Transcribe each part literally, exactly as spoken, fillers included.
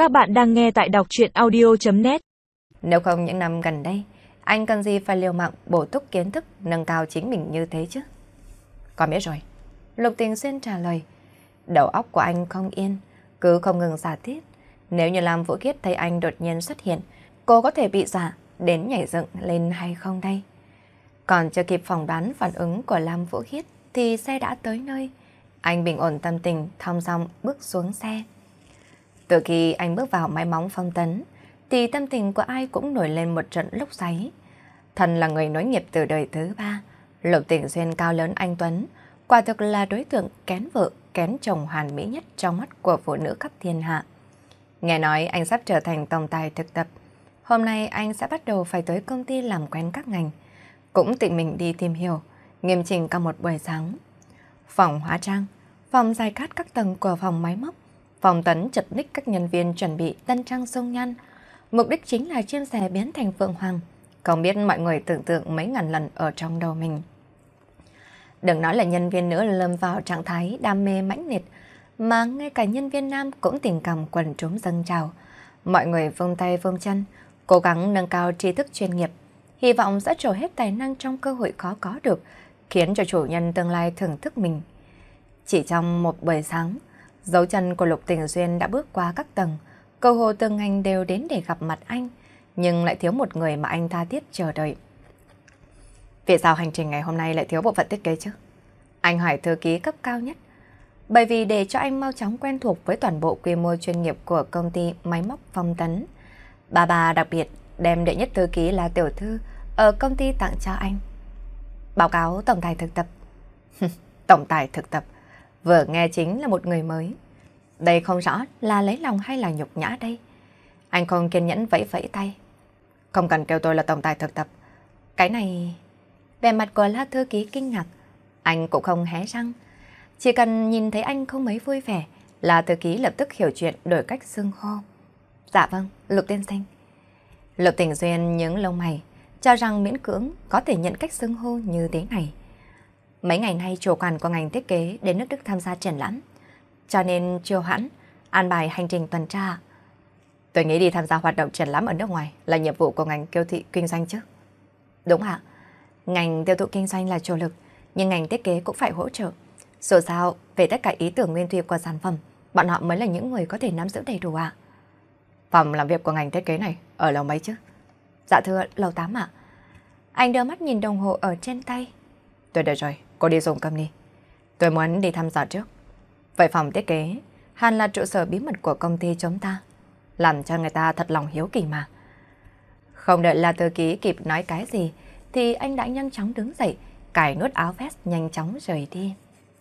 Các bạn đang nghe tại đọc truyện audio chấm net. Nếu không những năm gần đây, anh cần gì phải liều mạng bổ túc kiến thức nâng cao chính mình như thế chứ? Con biết rồi. Lục Tình Xuyên trả lời. Đầu óc của anh không yên, cứ không ngừng giả thiết. Nếu như Lam Vũ Khiết thấy anh đột nhiên xuất hiện, cô có thể bị dọa đến nhảy dựng lên hay không đây? Còn chưa kịp phỏng đoán phản ứng của Lam Vũ Khiết thì xe đã tới nơi. Anh bình ổn tâm tình, thong dong bước xuống xe. Từ khi anh bước vào máy móng Phong Tấn, thì tâm tình của ai cũng nổi lên một trận lốc xoáy. Thần là người nối nghiệp từ đời thứ ba, Lục Tình Xuyên cao lớn anh tuấn, quả thực là đối tượng kén vợ, kén chồng hoàn mỹ nhất trong mắt của phụ nữ khắp thiên hạ. Nghe nói anh sắp trở thành tổng tài thực tập, hôm nay anh sẽ bắt đầu phải tới công ty làm quen các ngành, cũng tự mình đi tìm hiểu, nghiêm chỉnh cả một buổi sáng. Phòng hóa trang, phòng giải cát các tầng của phòng máy móc, Phong Tấn chật ních các nhân viên chuẩn bị tân trang sông nhan. Mục đích chính là chiêm xe biến thành Phượng Hoàng. Không biết mọi người tưởng tượng mấy ngàn lần ở trong đầu mình. Đừng nói là nhân viên nữ lâm vào trạng thái đam mê mãnh liệt, mà ngay cả nhân viên nam cũng tình cảm quần chúng dâng trào. Mọi người vung tay vung chân, cố gắng nâng cao tri thức chuyên nghiệp, hy vọng sẽ trổ hết tài năng trong cơ hội khó có được, khiến cho chủ nhân tương lai thưởng thức mình. Chỉ trong một buổi sáng, dấu chân của Lục Tình Xuyên đã bước qua các tầng, cơ hồ từng ngành đều đến để gặp mặt anh, nhưng lại thiếu một người mà anh tha thiết chờ đợi. Vì sao hành trình ngày hôm nay lại thiếu bộ phận thiết kế chứ? Anh hỏi thư ký cấp cao nhất. Bởi vì để cho anh mau chóng quen thuộc với toàn bộ quy mô chuyên nghiệp của công ty máy móc Phong Tấn, bà bà đặc biệt đem đệ nhất thư ký là tiểu thư ở công ty tặng cho anh. Báo cáo tổng tài thực tập. Tổng tài thực tập vừa nghe chính là một người mới. Đây không rõ là lấy lòng hay là nhục nhã đây. Anh không kiên nhẫn vẫy vẫy tay. Không cần kêu tôi là tổng tài thực tập. Cái này... Vẻ mặt của La thư ký kinh ngạc. Anh cũng không hé răng. Chỉ cần nhìn thấy anh không mấy vui vẻ, La thư ký lập tức hiểu chuyện, đổi cách xưng hô. Dạ vâng, Lục tiên sinh. Lục Tình Xuyên nhướng lông mày, cho rằng miễn cưỡng có thể nhận cách xưng hô như thế này. Mấy ngày nay chủ quản của ngành thiết kế đến nước Đức tham gia triển lãm, cho nên chiều hãn an bài hành trình tuần tra. Tôi nghĩ đi tham gia hoạt động triển lãm ở nước ngoài là nhiệm vụ của ngành tiêu thị kinh doanh chứ. Đúng ạ, ngành tiêu thụ kinh doanh là chủ lực, nhưng ngành thiết kế cũng phải hỗ trợ. Dù sao, về tất cả ý tưởng nguyên thủy của sản phẩm, bọn họ mới là những người có thể nắm giữ đầy đủ ạ. Phòng làm việc của ngành thiết kế này ở lầu mấy chứ? Dạ thưa, lầu tám ạ. Anh đưa mắt nhìn đồng hồ ở trên tay. Tôi đợi rồi, cô đi dùng cơm đi. Tôi muốn đi thăm dò trước. Vậy phòng thiết kế hẳn là trụ sở bí mật của công ty chúng ta, làm cho người ta thật lòng hiếu kỳ mà. Không đợi là thư ký kịp nói cái gì thì anh đã nhanh chóng đứng dậy, cài nút áo vest nhanh chóng rời đi.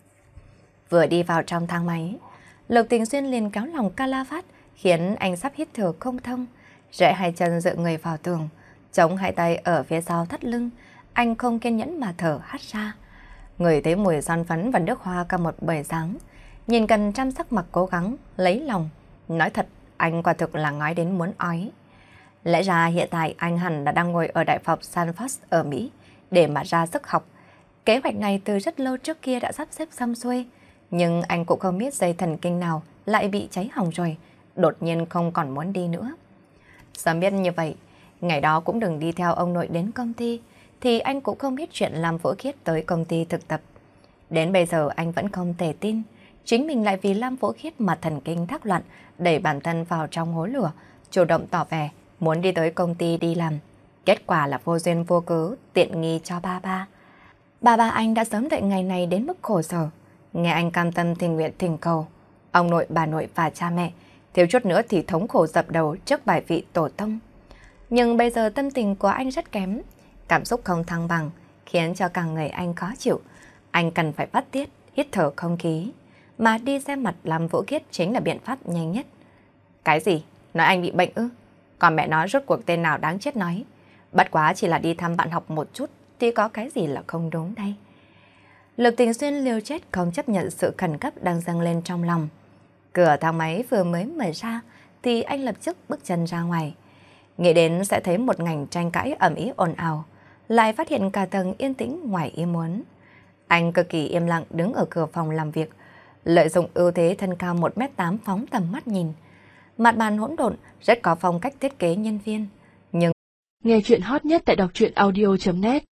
Vừa đi vào trong thang máy, Lục Tình Xuyên liền kéo lòng Calavat, khiến anh sắp hít thở không thông, rẽ hai chân dựa người vào tường, chống hai tay ở phía sau thắt lưng. Anh không kiên nhẫn mà thở hắt ra. Người thấy mùi son phấn và nước hoa cả một buổi sáng, nhìn cần chăm sắc mặt cố gắng, lấy lòng. Nói thật, anh quả thực là ngói đến muốn ói. Lẽ ra hiện tại anh hẳn đã đang ngồi ở đại học Stanford ở Mỹ để mà ra sức học. Kế hoạch này từ rất lâu trước kia đã sắp xếp xong xuôi, nhưng anh cũng không biết dây thần kinh nào lại bị cháy hỏng rồi, đột nhiên không còn muốn đi nữa. Sớm biết như vậy, ngày đó cũng đừng đi theo ông nội đến công ty, thì anh cũng không biết chuyện Lam Vũ Khiết tới công ty thực tập. Đến bây giờ anh vẫn không thể tin, chính mình lại vì Lam Vũ Khiết mà thần kinh thác loạn, đẩy bản thân vào trong hố lửa, chủ động tỏ vẻ muốn đi tới công ty đi làm. Kết quả là vô duyên vô cớ, tiện nghi cho ba ba. Ba ba anh đã sớm đợi ngày này đến mức khổ sở. Nghe anh cam tâm tình nguyện thỉnh cầu, ông nội, bà nội và cha mẹ, thiếu chút nữa thì thống khổ dập đầu trước bài vị tổ tông. Nhưng bây giờ tâm tình của anh rất kém, cảm xúc không thăng bằng, khiến cho cả người anh khó chịu. Anh cần phải phát tiết, hít thở không khí, mà đi xem mặt Lam Vũ Khiết chính là biện pháp nhanh nhất. Cái gì? Nói anh bị bệnh ư? Còn mẹ nó rốt cuộc tên nào đáng chết nói. Bất quá chỉ là đi thăm bạn học một chút, thì có cái gì là không đúng đây? Lục Tình Xuyên liều chết không chấp nhận sự khẩn cấp đang dâng lên trong lòng. Cửa thang máy vừa mới mở ra, thì anh lập tức bước chân ra ngoài. Nghĩ đến sẽ thấy một ngành tranh cãi ầm ĩ ồn ào, lại phát hiện cả tầng yên tĩnh ngoài ý muốn. Anh cực kỳ im lặng đứng ở cửa phòng làm việc, lợi dụng ưu thế thân cao một mét tám phóng tầm mắt nhìn. mặt bàn hỗn độn, rất có phong cách thiết kế nhân viên. Nhưng nghe chuyện hot nhất tại đọc truyện audio chấm net